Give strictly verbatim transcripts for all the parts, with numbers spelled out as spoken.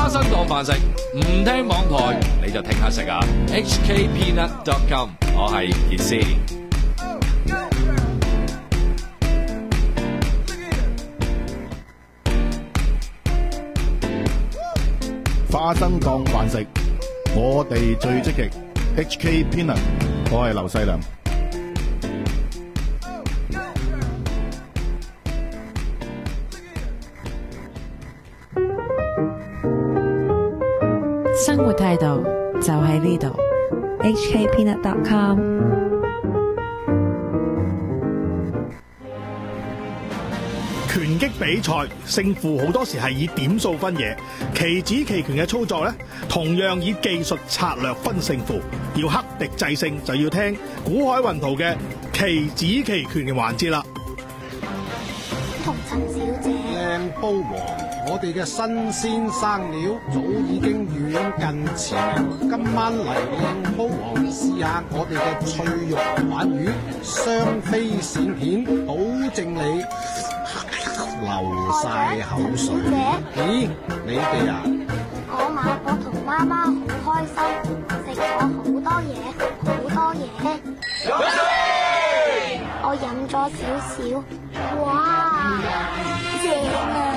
花生當飯食，唔聽網台你就聽下食啊 ！H K Peanut dot com， 我係傑斯。 花生當飯食，我哋最積極。H K Peanut， 我係劉細良。 生活態度就喺呢度 ，H K Peanut dot com。 拳擊比賽勝負好多時係以點數分野，棋子棋拳嘅操作呢，同樣以技術策略分勝負。要克敵制勝，就要聽古海雲圖嘅棋子棋拳嘅環節啦。 同陳小姐， 靚煲王，我哋嘅新鮮生料早已經遠近馳名。今晚嚟靚煲王試下我哋嘅脆肉鯇魚，雙飛鱔片，保證你流晒口水。咦，你哋啊？ 我買我同媽媽好開心，食咗好多嘢，好多嘢。我飲咗少少，哇，正啊！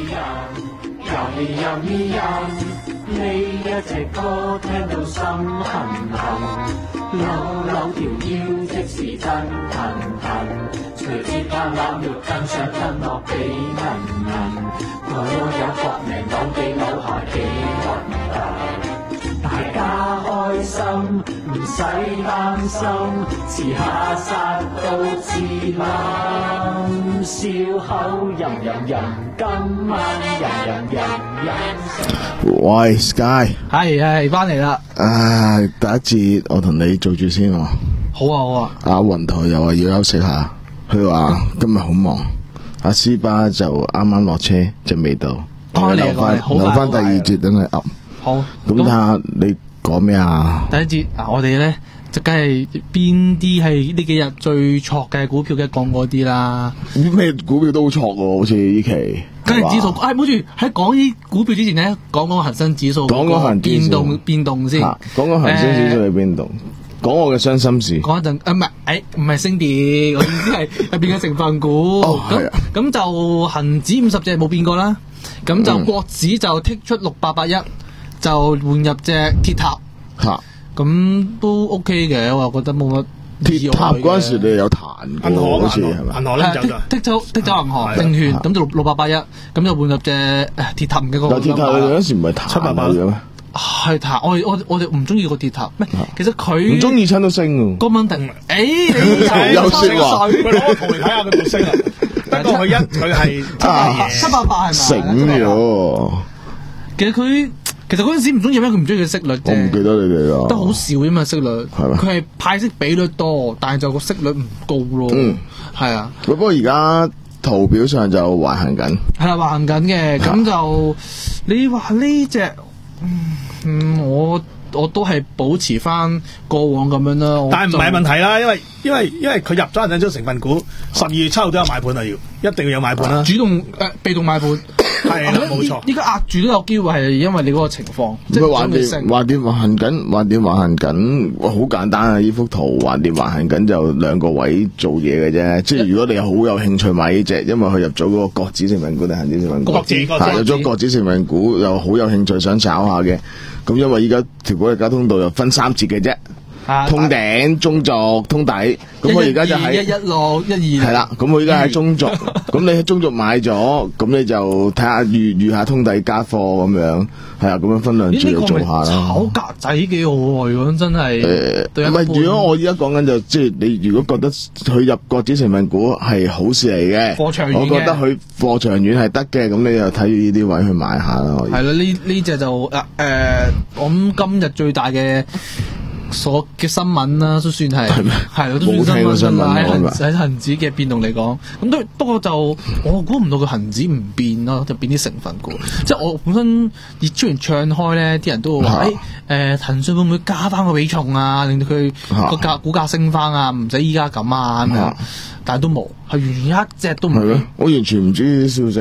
呢一隻歌聽到心痕痕，扭扭條腰即時真痕痕，隨即刻攬肉更想吞落幾銀銀，我有搏命扭幾扭下幾核突，大家開心唔使擔心，遲下殺到自冧，笑口吟吟吟，今晚吟吟吟吟。 喂 Sky， 係係翻嚟啦。 啊，第一節我同你做住先喎。 好啊好啊。 阿雲台又話要休息下，佢話今日好忙。阿斯巴就啱啱落車，就未到。 哦， 留翻留翻第二節等佢噏。 好。 咁睇下你講咩啊？ 第一節啊，我哋咧就梗係邊啲係呢幾日最挫嘅股票嘅講嗰啲啦。 咩股票都好挫喎，好似呢期。 跟住指數，哎，冇住喺講呢股票之前咧，講講恒生指數講講恒變動變動先。 講講恒生指數嘅變動，講我嘅傷心事。 講一陣，誒唔係，誒唔係升跌，我意思係入邊嘅成分股。咁咁就恒指五十隻冇變過啦。咁就國指就剔出六八八一，就換入隻鐵塔。 嚇， 咁都 OK 嘅，我又覺得冇乜。 鐵塔嗰陣時你有彈過，好似係咪？ 銀行咧就剔走剔走銀行證券，咁就六八八一，咁就換入隻鐵塔嘅嗰個。 鐵塔嗰陣時唔係彈七八八嘅咩？ 係彈，我我我哋唔中意個鐵塔，咩？其實佢唔中意親都升喎。 個問題，誒你有説話， 佢攞個圖嚟睇下佢點升啊！不過佢一佢係七八八係咪？ 醒咗。 其實佢。其實嗰陣時唔中意咩？佢唔中意嘅息率啫。 我唔記得你哋啦。 得好少啫嘛，息率。 係咩？ 佢係派息比率多，但係就個息率唔高咯。嗯，係啊。 不過而家圖表上就橫行緊。係啦，橫行緊嘅。咁就你話呢隻，嗯，我我都係保持翻過往咁樣啦。 但係唔係問題啦，因為因為因為佢入咗恒生成分股，十二月七號都有買盤啊，要一定要有買盤啦。 主動誒、呃，被動買盤。 係啦，冇錯。 依家壓住都有機會係因為你嗰個情況，即係橫掂橫掂橫行緊，橫掂橫行緊，好簡單啊！呢幅圖橫掂橫行緊就兩個位做嘢嘅啫。即係如果你好有興趣買呢隻，因為佢入咗嗰個國指成分股定恒指成分股， 國指入咗國指成分股又好有興趣想炒下嘅。咁因為依家條股嘅交通道又分三節嘅啫。通頂、中軸、通底，咁我而家就喺一一六一二係啦。咁我而家喺中軸，咁你喺中軸買咗，咁你就睇下預預下通底加貨咁樣，係啊，咁樣分兩注做下啦。 炒格仔幾好喎，如果真係誒，唔係，如果我而家講緊就即係你如果覺得佢入國指成分股係好事嚟嘅， 貨長遠嘅， 我覺得佢貨長遠係得嘅，咁你就睇住呢啲位去買下啦。可以係啦，呢呢隻就誒誒，我諗今日最大嘅。所嘅新聞啦，都算係係咯，都算新聞啦。喺喺恒指嘅變動嚟講，咁都不過就我估唔到佢恒指唔變咯，就變啲成分股。即係我本身熱出完唱開咧，啲人都會話：誒誒，騰訊會唔會加翻個比重啊？令到佢個價股價升翻啊？唔使依家咁啊咁樣。但係都冇，係完全一隻都唔。 係咯，我完全唔知呢啲消息。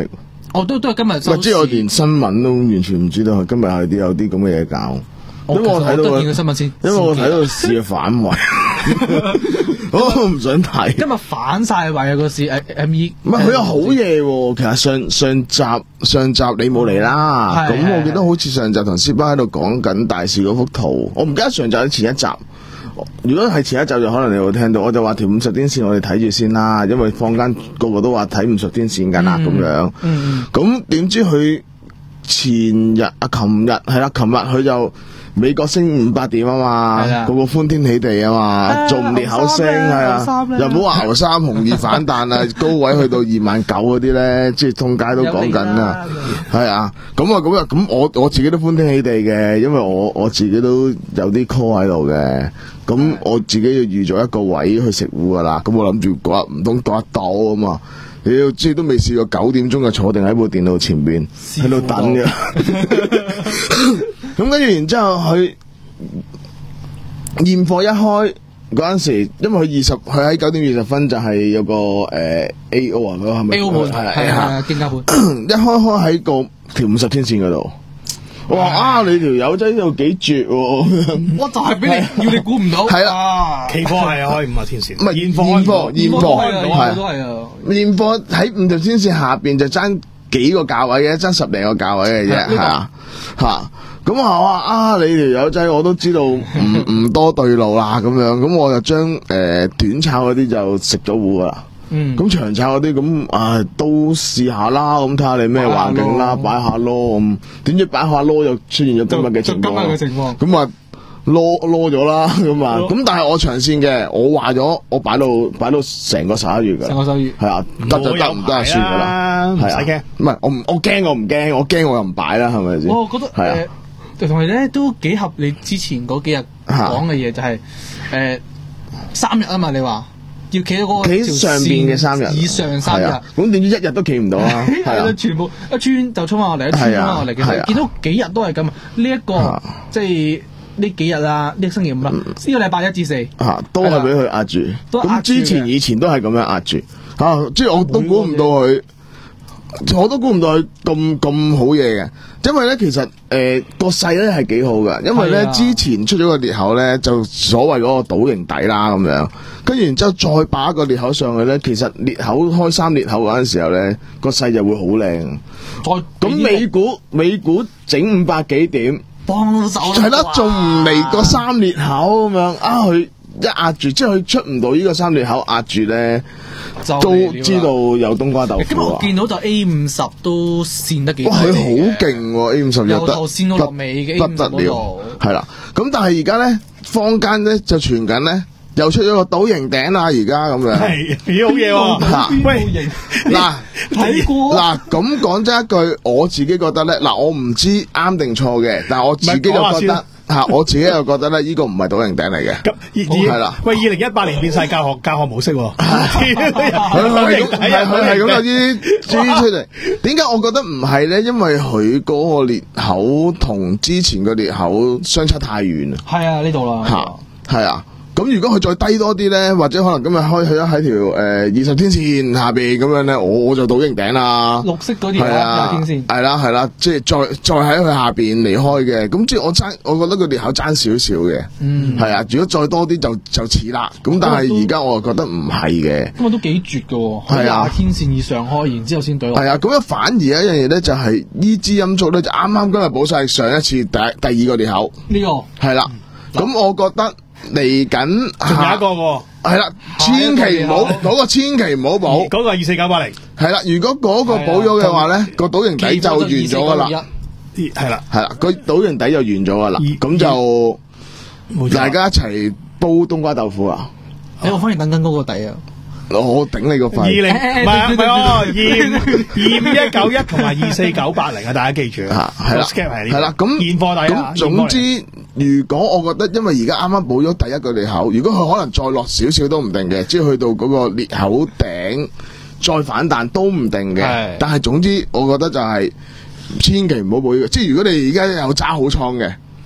我都都係今日收市。 即係我連新聞都完全唔知道，今日係啲有啲咁嘅嘢搞。因為我睇到我見個新聞先， 因為我睇到市嘅反位，我唔想睇。 今日反晒位啊個市 M E， 唔係佢有好嘢喎。其實上上集上集你冇嚟啦，咁我記得好似上集同師班喺度講緊大市嗰幅圖，我唔記得上集定前一集。如果係前一集就可能你會聽到，我就話條五十天線我哋睇住先啦，因為坊間個個都話睇五十天線緊啦咁樣。咁點知佢前日啊，琴日係啦，琴日佢就。美國升五百點啊嘛，個個歡天喜地啊嘛，仲裂口升係啊，又唔好話牛三紅二反彈啊，高位去到二萬九嗰啲咧，即係通街都講緊啊，係啊，咁啊咁啊咁我我自己都歡天喜地嘅，因為我我自己都有啲 call 喺度嘅，咁我自己要預咗一個位去食糊噶啦，咁我諗住嗰日唔通嗰一到啊嘛。你要知都未試過九點鐘就坐定喺部電腦前邊喺度等嘅，咁跟住然之後佢現貨一開嗰陣時，因為佢二十佢喺九點二十分就係有個誒、呃、A O 啊，嗰個係咪 A O 盤係係係競價盤， 一開開喺個條五十天線嗰度。我話啊，你條友仔又幾絕喎！ 我就係俾你要你估唔到。 係啦， 期貨係開五十天線， 唔係現貨，現貨，現貨係都係啊！ 現貨喺五十天線下邊就爭幾個價位嘅，爭十零個價位嘅啫，係啊嚇。咁我話啊，你條友仔我都知道唔唔多對路啦，咁樣咁我就將誒、呃、短炒嗰啲就食咗糊噶啦。嗯，咁長炒嗰啲咁啊都試下啦，咁睇下你咩環境啦，擺下咯咁。點知擺下咯又出現咗今日嘅情況， 今日嘅情況咁啊攞攞咗啦，咁啊咁但係我長線嘅，我話咗我擺到擺到成個十一月噶， 成個十一月係啊，得就得，唔得就算噶啦， 唔使驚。 唔係我唔我驚我唔驚，我驚我又唔擺啦，係咪先？ 我覺得係啊， 同埋咧都幾合你之前嗰幾日講嘅嘢，就係誒三日啊嘛，你話。要企喺嗰個企上邊嘅三日， 以上三日， 咁點知一日都企唔到啊？係啊， 全部一穿就衝翻落嚟，一穿翻落嚟嘅，見到幾日都係咁。呢一個即係呢幾日啦，呢個星期五啦，呢個禮拜一至四， 嚇都係俾佢壓住。咁之前以前都係咁樣壓住嚇，即係我都估唔到佢。我都估唔到佢咁咁好嘢嘅，因為咧其實誒個勢咧係幾好嘅，因為咧之前出咗個裂口咧就所謂嗰個倒形底啦咁樣，跟住然之後再把一個裂口上去咧，其實裂口開三裂口嗰陣時候咧個勢就會好靚。咁美股美股整五百幾點， 幫手係啦，仲唔嚟個三裂口咁樣啊？佢一壓住，即係佢出唔到呢個三裂口壓住咧。都知道有冬瓜豆腐啊！ 今日我見到就 A 五十都跣得幾， 哇！佢好勁喎 ，A 五十由頭跣到落尾嘅， 不得了，係啦。咁但係而家咧，坊間咧就傳緊咧，又出咗個倒形頂啦！而家咁樣係幾好嘢喎！ 喂，嗱睇過嗱咁講真一句，我自己覺得咧，嗱我唔知啱定錯嘅，但係我自己就覺得。吓，我自己又覺得咧，呢個唔係倒形頂嚟嘅，係啦。 喂，二零一八年變晒教學教學模式喎， 佢係咁，係佢係咁有啲豬出嚟。點解我覺得唔係咧？因為佢嗰個裂口同之前個裂口相差太遠啦。 係啊，呢度啦。 吓，係啊。咁如果佢再低多啲咧，或者可能今日開去咗喺條誒二十天線下邊咁樣咧，我就倒形頂啦。 綠色嗰條廿天線係啦係啦，即係再再喺佢下邊離開嘅，咁即係我爭，我覺得個裂口爭少少嘅。嗯，係啊，如果再多啲就就似啦。咁但係而家我又覺得唔係嘅。 咁我都幾絕㗎喎， 係啊， 廿天線以上開，然之後先對落。 係啊，咁啊反而一樣嘢咧，就係呢支陰燭咧，就啱啱今日補晒上一次第第二個裂口。 呢個係啦，咁我覺得。嚟緊仲有一個喎， 係啦，千祈唔好嗰個，千祈唔好補嗰個二四九八零， 係啦。如果嗰個補咗嘅話咧，個倒形底就完咗噶啦， 係啦， 係啦，個倒形底就完咗噶啦，咁就大家一齊煲冬瓜豆腐啊！ 誒，我反而等緊嗰個底啊！ 我頂你個肺！ 二零唔係唔係哦，二二五一九一同埋二四九八零啊，大家記住啊，係啦，係啦，咁現貨底啊。 咁總之，如果我覺得，因為而家啱啱補咗第一個裂口，如果佢可能再落少少都唔定嘅，即係去到嗰個裂口頂再反彈都唔定嘅。但係總之，我覺得就係千祈唔好補呢個。即係如果你而家有揸好倉嘅，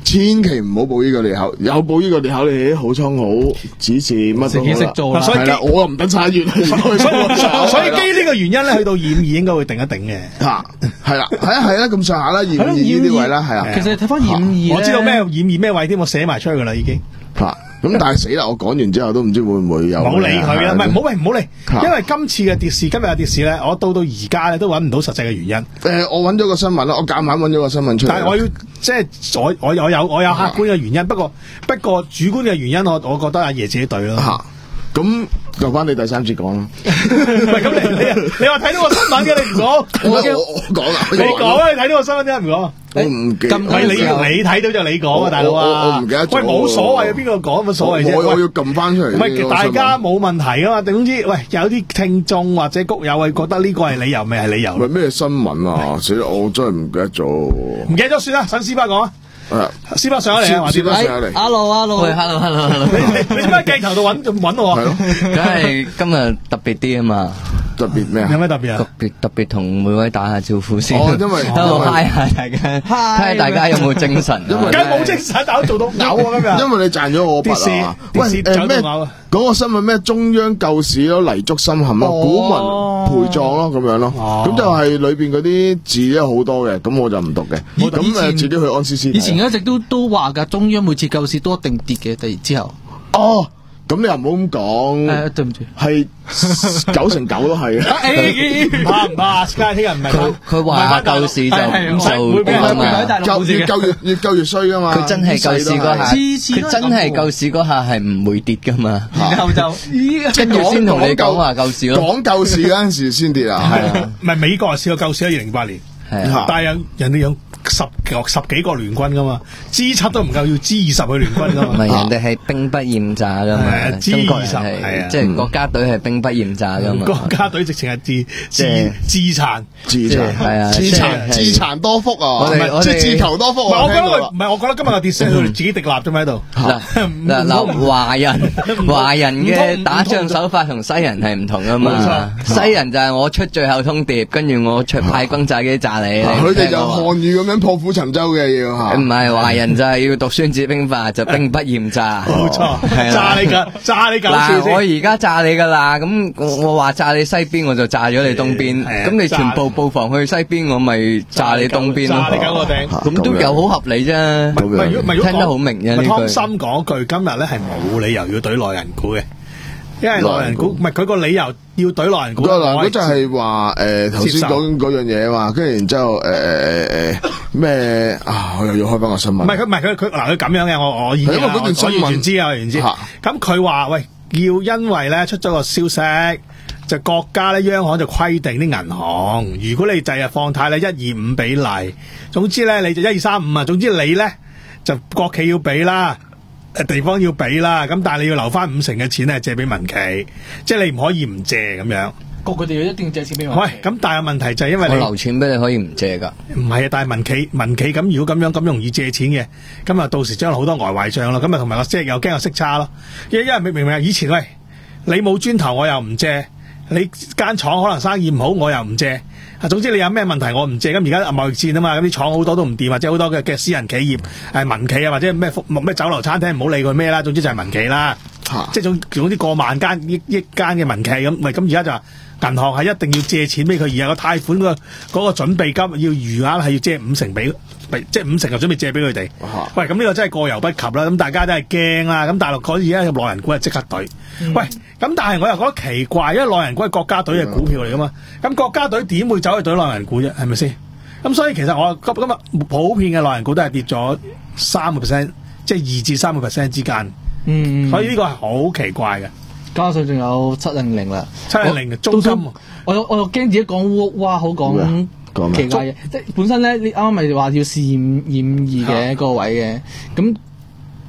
千祈唔好報呢個裂口，有報呢個裂口，你啲好倉好指示乜都自己識做啦。 所以係啦，我又唔等差月，所以所以基於呢個原因咧，去到二五二應該會定一定嘅。 嚇係啦，係啊係啦，咁上下啦，二五二呢啲位啦，係啊。 其實睇翻二五二， 我知道咩二五二咩位添，我寫埋出去噶啦已經。 嚇咁但係死啦！我講完之後都唔知會唔會有。 冇理佢啦，唔係唔好理唔好理，因為今次嘅跌市，今日嘅跌市咧，我到到而家咧都揾唔到實際嘅原因。 誒，我揾咗個新聞啦，我夾硬揾咗個新聞出嚟。 但係我要即係我我我有我有客觀嘅原因，不過不過主觀嘅原因，我我覺得阿爺自己對咯。 嚇，咁就翻你第三節講啦。 唔係咁你你你話睇到個新聞嘅你唔講， 我我我講啦， 你講啊！你睇到個新聞點解唔講？ 我唔記得。 喂，你你睇到就你講啊，大佬啊！ 我我唔記得咗。 喂，冇所謂啊，邊個講乜所謂啫？ 我我要撳翻出嚟。 唔係大家冇問題噶嘛？總之，喂，有啲聽眾或者谷友係覺得呢個係理由，咪係理由。 喂，咩新聞啊？死啦！我真係唔記得咗。 唔記得咗算啦，等斯巴講啊。 誒， 斯巴上咗嚟啊， 斯巴上咗嚟。 Hello，Hello，喂 ，Hello，Hello，Hello。 你你你點解鏡頭度揾揾我啊？ 係咯， 梗係今日特別啲啊嘛。 特別咩啊？ 有咩特別啊？ 特別特別同每位打下招呼先。 哦，因為喺度嗨下大家，睇下大家有冇精神。 因為梗係冇精神，但係做到嘔啊今日。 因為你賺咗我筆啊！喂，誒咩？嗰個新聞咩？中央救市咯，泥足深陷咯，股民陪葬咯，咁樣咯。咁就係裏邊嗰啲字咧好多嘅，咁我就唔讀嘅。咁誒，自己去安思思。 以前一直都都話㗎，中央每次救市都一定跌嘅，突然之後。 哦。咁你又唔好咁講， 誒對唔住， 係九成九都係啊！ 唔怕唔怕，聽日唔係佢佢話救市就就會俾人救越救越越救越衰噶嘛！ 佢真係救市嗰下，佢真係救市嗰下係唔會跌噶嘛。 然後就跟住先同你講話救市咯。 講救市嗰陣時先跌啊！係啊， 唔係美國係試過救市喺二零零八年， 係但係有人哋有十十幾個聯軍噶嘛，G 七都唔夠，要 G 二十去聯軍噶嘛。 唔係人哋係兵不厭詐噶嘛，中國人係即係國家隊係兵不厭詐噶嘛。 國家隊直情係自自自殘自殘係啊，自殘自殘多福啊！ 我哋我哋自求多福。 唔係我覺得佢唔係，我覺得今日個跌勢佢哋自己滴立啫嘛喺度。 嗱嗱嗱，華人華人嘅打仗手法同西人係唔同噶嘛。西人就係我出最後通牒，跟住我出派轟炸機炸你。 佢哋就漢語咁樣破釜沉舟嘅要吓。唔係華人就係要讀孫子兵法，就兵不厭詐。 冇錯，炸你噶，炸你搞笑先。 嗱，我而家炸你噶啦，咁我話炸你西邊，我就炸咗你東邊。咁你全部布防去西邊，我咪炸你東邊咯。 炸你搞個頂， 咁都有好合理啫。 唔係如果唔係聽得好明嘅呢句。 湯森講句，今日咧係冇理由要懟內人股嘅。因為內人股唔係佢個理由要懟內人股， 內人股就係話誒頭先講嗰樣嘢嘛，跟住然之後誒誒誒誒咩啊？我又要開翻個新聞。唔係佢唔係佢佢嗱佢咁樣嘅，我我已經因為嗰段新聞我完全知啊，完全知。咁佢話喂，要因為咧出咗個消息，就國家咧央行就規定啲銀行，如果你第日放貸咧一二五比例，總之咧你就一二三五啊，總之你咧就國企要俾啦。地方要俾啦，咁但係你要留翻五成嘅錢咧借俾民企，即係你唔可以唔借咁樣。 個佢哋一定借錢俾民企。 喂，咁但係問題就係因為你我留錢俾你可以唔借㗎。 唔係啊，但係民企民企咁如果咁樣咁容易借錢嘅，咁啊到時將來好多呆壞帳咯，咁啊同埋個息又驚有息差咯。因因為明唔明啊？以前喂你冇磚頭我又唔借，你間廠可能生意唔好我又唔借。啊，總之你有咩問題我唔借，咁而家貿易戰啊嘛，咁啲廠好多都唔掂，或者好多嘅嘅私人企業誒民企啊，或者咩咩酒樓餐廳唔好理佢咩啦，總之就係民企啦，啊、即係總總之過萬間億億間嘅民企咁，喂咁而家就話銀行係一定要借錢俾佢，而係個貸款個嗰個準備金要餘額係要借五成俾，即係五成就準備借俾佢哋。啊、喂，咁呢個真係過猶不及啦，咁大家都係驚啦，咁大陸嗰而家內人股係即刻懟。嗯、喂，咁但係我又覺得奇怪，因為內人股係國家隊嘅股票嚟噶嘛，咁國家隊點會走去懟內人股啫？係咪先？咁所以其實我今今日普遍嘅內人股都係跌咗三個 percent， 即係二至三個 percent 之間。嗯，所以呢個係好奇怪嘅。加上仲有七零零啦，七零零嘅中金，我我我驚自己講烏哇好講奇怪嘅，即係本身咧，你啱啱咪話要試驗驗二嘅嗰個位嘅，咁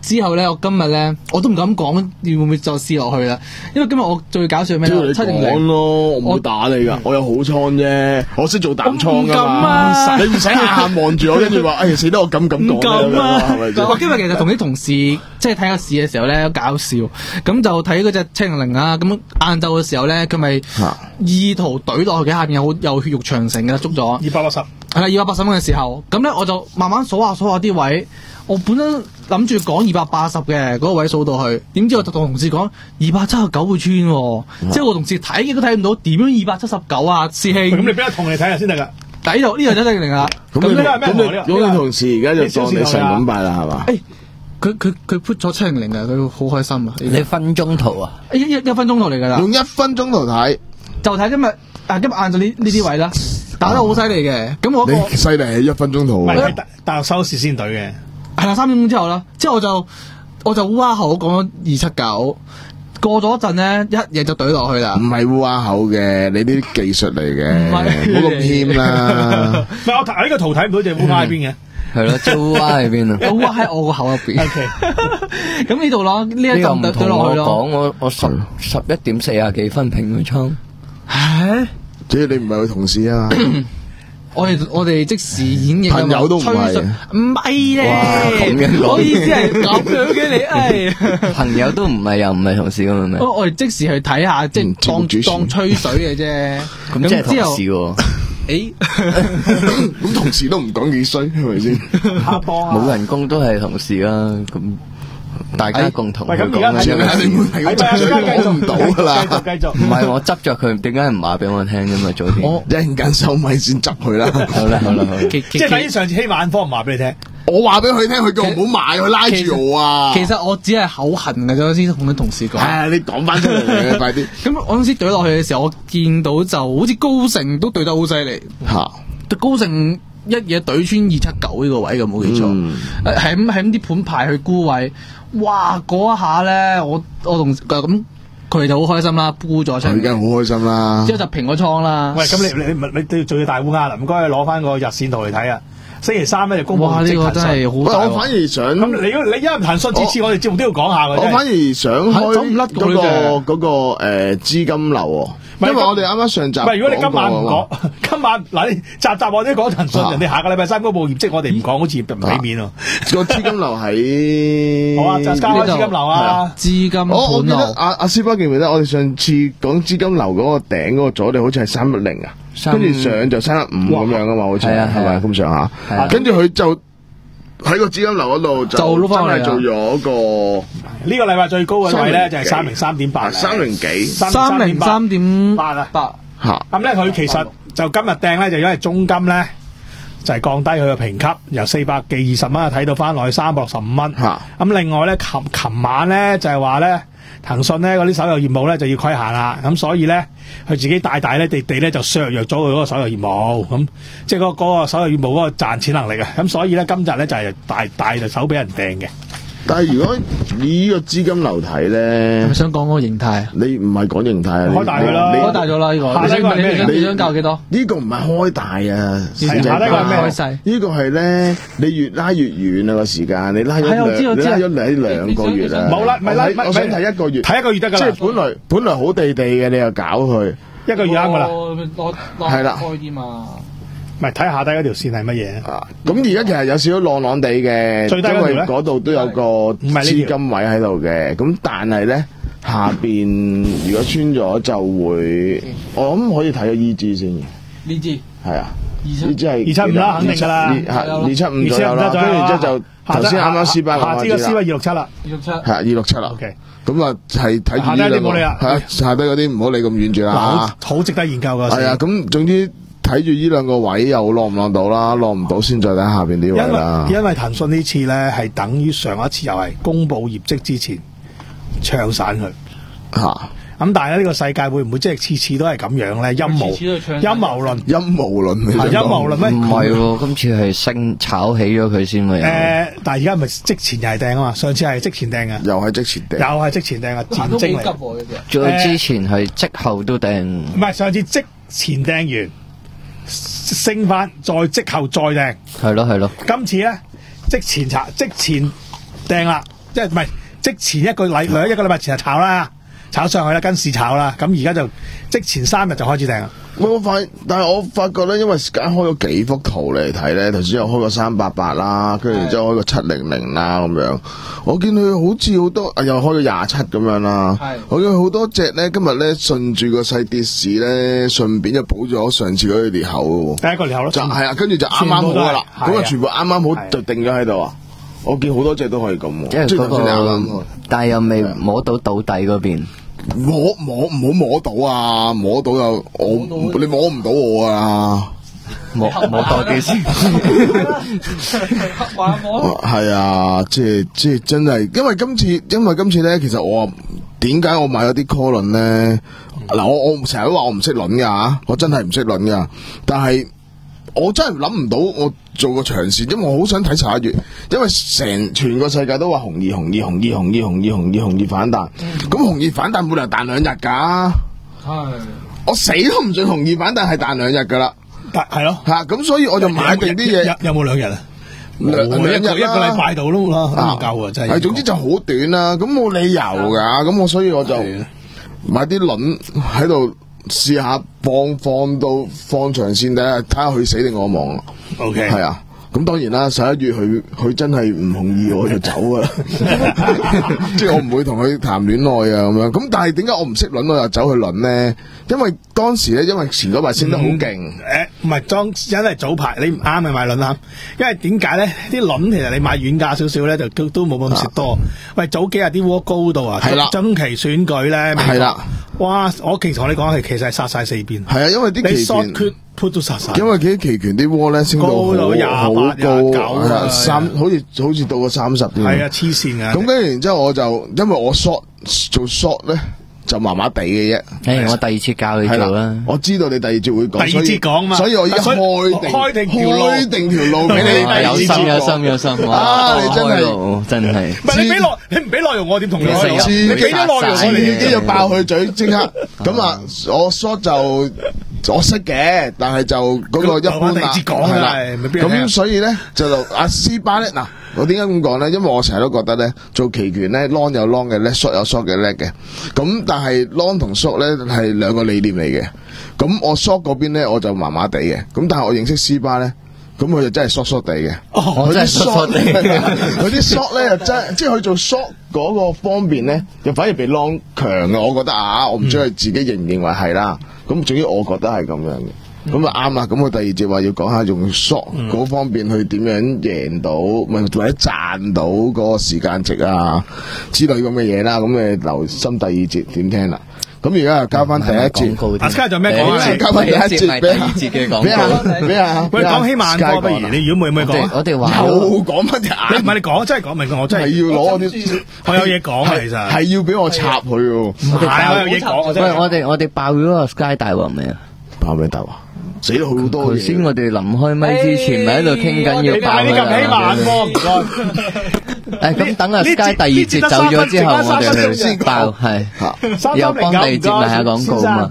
之後咧，我今日咧我都唔敢講，會唔會再試落去啦？因為今日我最搞笑係咩咧？七零零咯，我唔會打你噶，我有好倉啫，我識做淡倉噶嘛。 啊、 你唔使下下望住我，跟住話，哎呀死得我咁咁講咁啊！ 係咪我今日其實同啲同事即係睇個市嘅時候咧，搞笑咁就睇嗰隻七零零啊。咁晏晝嘅時候咧，佢咪意圖懟落去嘅，下邊有好有血肉長城嘅，捉咗二百八十， 係啦，二百八十蚊嘅時候，咁咧我就慢慢數下數下啲位。我本身諗住講二百八十嘅嗰個位數到去，點知我就同同事講二百七十九會穿喎，即係我同事睇極都睇唔到，點樣二百七十九啊，師兄？ 咁你俾阿同你睇下先得㗎。 喺度呢個真係零啦。 咁你咁你嗰個同事而家就當你神咁拜啦，係嘛？ 誒，佢佢佢 put 咗七零零啊，佢好開心啊！ 你分鐘圖啊？ 一一一分鐘圖嚟㗎啦， 用一分鐘圖睇， 就睇今日啊，今日晏晝呢呢啲位啦，打得好犀利嘅。咁我你犀利係一分鐘圖， 唔係大陸收市先隊嘅。 係啦，三點鐘之後啦，之後我就我就烏鴉口講咗二七九，過咗一陣咧，一嘢就懟落去啦。 唔係烏鴉口嘅，你啲技術嚟嘅， 唔係唔好咁謙啦。 唔係我睇呢個圖睇唔到隻烏鴉喺邊嘅。 係咯，隻烏鴉喺邊啊？ 烏鴉喺我個口入邊。 O K， 咁呢度咯，呢一陣懟懟落去咯。 講我我十十一點四廿幾分平佢倉。 唉， 即係你唔係佢同事啊？ 我哋我哋即時演繹朋友都唔係， 唔係咧。我意思係咁樣嘅你，唉， 朋友都唔係又唔係同事咁樣咩？ 我我哋即時去睇下，即係當當吹水嘅啫。 咁即係同事喎。 誒， 咁同事都唔講幾衰，係咪先？ 下波啊！ 冇人工都係同事啦，咁。大家共同去講嘅， 你冇係咁講唔到噶啦。 繼續繼續， 唔係我執着佢，點解唔話俾我聽啫嘛？早啲， 我一陣間收米先執佢啦。 好啦好啦好啦， 即係等於上次希晚科唔話俾你聽， 我話俾佢聽，佢叫我唔好買，佢拉住我啊。 其實我只係口痕嘅啫，先同啲同事講。 係啊，你講翻出嚟快啲。 咁我嗰陣時懟落去嘅時候，我見到就好似高盛都懟得好犀利嚇， 高盛一嘢懟穿二七九呢個位嘅，冇記錯，係咁係咁啲盤排去沽位。哇！嗰一下咧，我我同咁佢哋就好開心啦，沽咗出嚟。 佢梗係好開心啦。 之後就平咗倉啦。 喂，咁你你你你都要做要大烏鴉啦，唔該攞翻個日線圖嚟睇啊！星期三咧就公佈哇！呢個真係好大。 我反而想咁你你因為騰訊次次我哋節目都要講下嘅。 我反而想開走唔甩嗰個嗰個誒資金流。因為我哋啱啱上集， 唔係如果你今晚唔講，今晚嗱你集集我都講騰訊，人哋下個禮拜三公佈業績，我哋唔講，好似唔俾面喎。 個資金流喺好啊，就交開資金流啊， 資金我我記流。 得阿阿師傅記唔記得我哋上次講資金流嗰個頂嗰個阻力好似係三一零啊，跟住上就三一五咁樣噶嘛，好似係係咪咁上下？跟住佢就喺個資金流嗰度就真係做咗個。 呢個禮拜最高嘅位咧就係三零三點八， 三零幾， 三零三點八啊， 八嚇。 咁咧佢其實就今日掟咧就因為中金咧就係降低佢嘅評級，由四百幾二十蚊啊睇到翻落去三百六十五蚊。 嚇。 咁另外咧，琴琴晚咧就係話咧，騰訊咧嗰啲手遊業務咧就要規限啦，咁所以咧佢自己大大咧地地咧就削弱咗佢嗰個手遊業務，咁即係嗰嗰個手遊業務嗰個賺錢能力啊，咁所以咧今日咧就係大大隻手俾人掟嘅。 但係如果以呢個資金流睇咧， 係咪想講嗰個形態啊？ 你唔係講形態啊？ 開大佢啦， 開大咗啦呢個。 下低個係咩？ 你想教幾多？ 呢個唔係開大啊， 下低個係咩？ 開細。 呢個係咧，你越拉越遠啊個時間，你拉咗兩，你拉咗兩兩個月啊。 冇啦，唔係拉， 我想睇一個月， 睇一個月得㗎啦。 即係本來本來好地地嘅，你又搞佢一個月啱㗎啦。 係啦，開啲嘛。 唔係睇下低嗰條線係乜嘢啊？咁而家其實有少少浪浪地嘅， 最低因為嗰度都有個資金位喺度嘅。咁但係咧下邊如果穿咗就會，我諗可以睇個 E G 先。 呢支係啊， 呢支係二七五啦，肯定㗎啦， 二七五左右啦。跟住之後就頭先啱啱 C 班下支個 C 位二六七啦， 二六七係二六七啦。 OK， 咁啊係睇住呢兩個，係啊，下低嗰啲唔好理咁遠住啦。 好值得研究㗎。 係啊，咁總之。睇住呢兩個位又落唔落到啦，落唔到先再睇下邊啲位啦。 因為因為騰訊呢次咧係等於上一次又係公佈業績之前唱散佢嚇。 咁但係咧呢個世界會唔會即係次次都係咁樣咧？陰謀陰謀論陰謀論係陰謀論咩？ 唔係喎，今次係升炒起咗佢先喎。 誒，但係而家咪即前又係掟啊嘛，上次係即前掟啊， 又係即前掟， 又係即前掟啊，戰爭嚟。 再之前係即後都掟。 唔係上次即前掟完。升翻，再即後再掟， 係咯係咯。 今次咧即前查即前掟啦， 即係唔係即前一個禮兩一個禮拜前就炒啦，炒上去啦，跟市炒啦。咁而家就即前三日就開始訂啦。 我發，但係我發覺咧，因為而家開咗幾幅圖嚟睇咧，頭先又開個三八八啦，跟住之後開個七零零啦咁樣。我見佢好似好多，啊又開咗廿七咁樣啦。我見佢好多隻咧，今日咧順住個細跌市咧，順便就補咗上次嗰個裂口喎。 第一個裂口咯， 就係啊，跟住就啱啱好啦。咁啊，全部啱啱好就定咗喺度啊。我見好多隻都可以咁喎， 即係嗰個，但係又未摸到到底嗰邊。 摸摸唔好摸到啊！摸到又我你摸唔到我啊！ 摸摸多啲先。 係啊，即係即係真係，因為今次因為今次咧，其實我點解我買咗啲 call 輪咧？嗱，我我成日都話我唔識輪噶，我真係唔識輪噶，但係我真係諗唔到我做個長線，因為我好想睇十一月，因為成全個世界都話紅二紅二紅二紅二紅二紅二紅二反彈，咁紅二反彈冇理由彈兩日噶，係我死都唔信紅二反彈係彈兩日噶啦， 係咯吓，咁所以我就買定啲嘢。 有冇兩日啊？ 兩兩日啦， 一個禮拜度咯，唔夠啊，真係。 係總之就好短啦，咁冇理由噶，咁我所以我就買啲輪喺度。試下放放到放長線睇下，睇下佢死定我亡。 O K， 係啊，咁當然啦，十一月佢佢真係唔同意我就走噶啦，即係我唔會同佢談戀愛啊咁樣。咁但係點解我唔識輪我又走去輪呢？因為當時咧，因為前嗰排升得好勁。誒、 嗯，唔係當因為早排你唔啱咪買輪啦。因為點解咧？啲輪其實你買遠價少少咧，就都都冇咁蝕多。啊、喂，早幾日啲窩高到啊，中期選舉咧， 係啦。 哇！我其實同你講係其實係殺晒四邊。 係啊，因為啲期權 put 都殺晒。 因為啲期權啲窩咧升到好廿八、廿九， 三好似好似到個三十添。 係啊，黐線啊！ 咁跟住然之後我就因為我 short 做 short 咧。就麻麻地嘅啫。 誒，我第二次教你做啦。 我知道你第二節會講， 第二節講嘛， 所以我已經開定開定條路， 開定條路俾你。 有心有心有心啊！你真係真係。 唔係你俾內，你唔俾內容我點同你講？ 你俾咗內容我， 你已經就爆佢嘴，即刻咁啊！我 short 就我識嘅，但係就嗰個一般啦，係啦。咁所以咧就阿斯巴咧嗱。我點解咁講咧？因為我成日都覺得咧，做期權咧 ，long 有 long 嘅叻 ，short 有 short 嘅叻嘅。咁但係 long 同 short 咧係兩個理念嚟嘅。咁我 short 嗰邊咧我就麻麻地嘅。咁但係我認識 C 巴咧，咁佢就真係 short short 地嘅。 哦，我真係 short short 地。 佢啲 short 咧就真，即係佢做 short 嗰個方面咧，就反而比 long 強嘅。我覺得啊，我唔知佢自己認唔認為係啦。咁總之我覺得係咁樣嘅。咁啊啱啦，咁我第二節話要講下用 short 嗰方面去點樣贏到，咪、嗯、或者賺到嗰個時間值啊之類咁嘅嘢啦。咁你留心第二節點聽啦。咁而家又交翻第一節。 阿 Sky 仲有咩講啊？ 交翻第一節俾下節嘅講。 俾下俾下。 喂，講起萬科不如你如果冇冇講， 我哋話又講乜嘢？ 你唔係你講，真係講明我真係要攞我啲， 我有嘢講啊，其實係要俾我插佢喎。 係我有嘢講。 喂，我哋我哋爆咗個 Sky 大王未啊？ 爆咩大王？死咗好多嘢。 頭先我哋臨開咪之前，咪喺度傾緊要爆你咁起萬科，唔該。 誒，咁等阿 Sky 第二節走咗之後，我哋先爆，係又幫第二節賣下廣告啊嘛。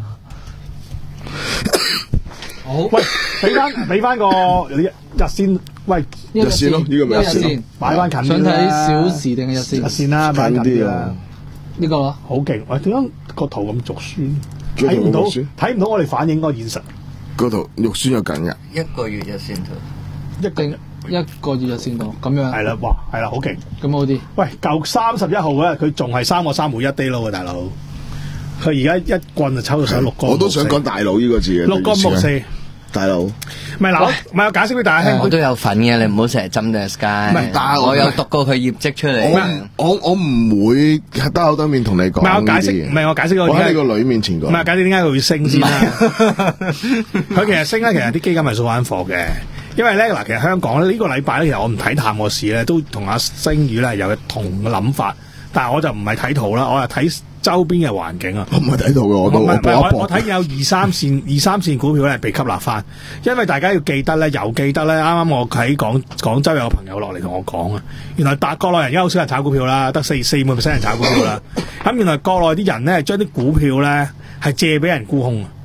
好，喂，俾翻俾翻個日線，喂， 日線咯，呢個咪日線， 擺翻近啲啦。 想睇小時定係日線？ 日線啦，擺近啲啦。 呢個好勁，喂，點解個圖咁肉酸？睇唔到，睇唔到我哋反映嗰個現實。 嗰圖肉酸又緊嘅， 一個月日線圖， 一定一個月日線圖咁樣。 係啦，哇，係啦，好勁， 咁好啲。 喂，舊三十一號咧，佢仲係三個三毫一 day 咯，大佬。佢而家一棍就抽到上六個。 我都想講大佬呢個字嘅。 六個六四。大佬，唔係嗱，唔係我解釋俾大家聽。 我都有份嘅，你唔好成日針對 Sky。唔係，但係我有讀過佢業績出嚟。 我我我唔會兜口兜面同你講。 唔係我解釋，唔係我解釋。 我喺你個女面前講。 唔係解釋點解佢會升先啦。佢其實升咧，其實啲基金係掃緊貨嘅。因為咧嗱，其實香港咧呢個禮拜咧，其實我唔睇淡個市咧，都同阿星宇咧有同嘅諗法。但係我就唔係睇圖啦，我係睇周邊嘅環境啊。 我唔係睇圖嘅，我都我我我睇見有二三線二三線股票咧被吸納翻，因為大家要記得咧，又記得咧，啱啱我喺廣廣州有個朋友落嚟同我講啊，原來大國內人而家好少人炒股票啦，得四四五 percent 人炒股票啦。咁原來國內啲人咧將啲股票咧係借俾人沽空，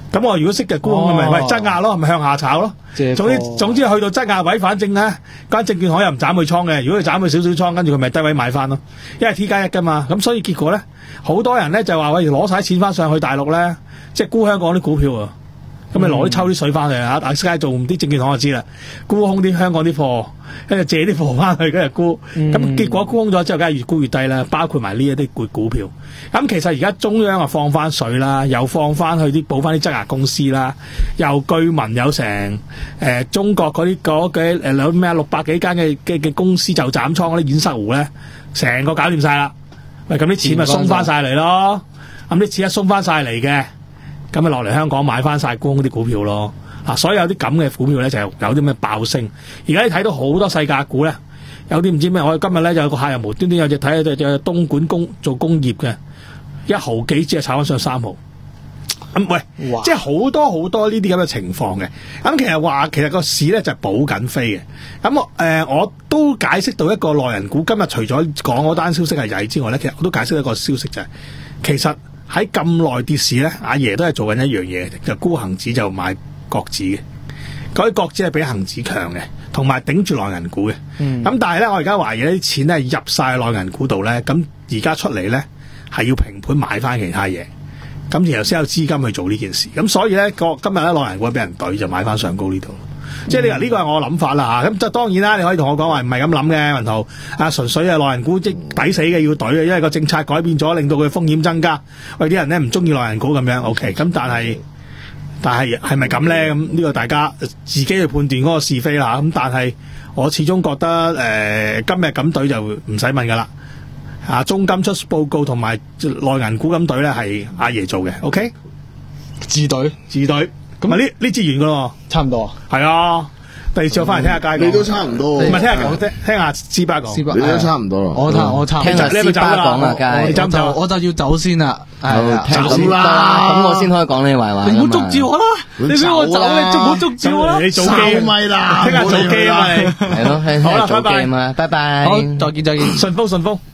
咁我如果識嘅沽空，咪哦喂質押咯，咪向下炒咯。 借貨總之總之去到質押位，反正咧間證券行又唔斬佢倉嘅。如果佢斬佢少少倉，跟住佢咪低位買翻咯。因為 T 加一噶嘛，咁所以結果咧，好多人咧就話喂攞晒錢翻上去大陸咧，即係沽香港啲股票啊。咁咪攞啲抽啲水翻嚟啊！大世界做啲證券行就知啦，沽空啲香港啲貨，跟住借啲貨翻去，跟住沽。咁、嗯、結果沽空咗之後，梗係越沽越低啦。包括埋呢一啲股股票。咁其實而家中央啊放翻水啦，又放翻去啲補翻啲質押公司啦，又據聞有成誒、呃、中國嗰啲嗰幾誒兩咩六百幾間嘅嘅嘅公司就斬倉嗰啲堰塞湖咧，成個搞掂晒啦。喂，咁啲錢咪鬆翻晒嚟咯。咁啲錢一鬆翻晒嚟嘅。咁咪落嚟香港買翻晒沽空啲股票咯，啊！所以有啲咁嘅股票咧，就有啲咩爆升。而家你睇到好多細價股咧，有啲唔知咩，我哋今日咧就有個客人無端端有隻睇就就東莞工做工業嘅，一毫幾只係炒翻上三毫。咁、嗯、喂，即係好多好多呢啲咁嘅情況嘅。咁、嗯、其實話其實個市咧就係補緊飛嘅。咁我誒我都解釋到一個內人股今日除咗講嗰單消息係曳之外咧，其實我都解釋一個消息就係、是、其實。喺咁耐跌市咧，阿爺都係做緊一樣嘢，就沽恒指就買國指嘅。嗰啲國指係比恒指強嘅，同埋頂住內銀股嘅。咁、嗯、但係咧，我而家懷疑啲錢咧入晒內銀股度咧，咁而家出嚟咧係要平盤買翻其他嘢，咁然後先有資金去做呢件事。咁所以咧，個今日咧內銀股俾人懟就買翻上高呢度。即係你話呢個係我諗法啦嚇，咁就當然啦，你可以同我講話唔係咁諗嘅，文圖啊，純粹係內銀股即抵死嘅要懟嘅，因為個政策改變咗，令到佢風險增加。喂，啲人咧唔中意內銀股咁樣 ，OK，咁但係但係係咪咁咧？咁呢個大家自己去判斷嗰個是非啦。咁但係我始終覺得誒、呃、今日咁懟就唔使問噶啦。啊，中金出報告同埋內銀股咁懟咧係阿爺做嘅 ，OK， 自隊自隊。咁啊！呢呢節完噶咯， 差唔多啊。 係啊，第二次我翻嚟聽下街講。 你都差唔多。 唔係聽下講，聽聽下斯巴講。 你都差唔多啦。 我我差唔多。 聽下斯巴講啊，街。 我就我就要走先啦。 係聽咁啦，咁我先可以講你壞話。 你唔好捉住我啦！你俾我走，你仲唔好捉住我啦！ 你早機咪啦，聽下早機啊嘛你。 係咯，聽下早機嘛，拜拜。 好，再見再見。 順風順風。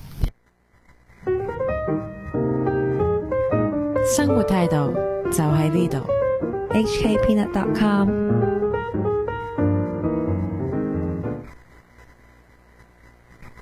生活態度就喺呢度。H K Peanut dot com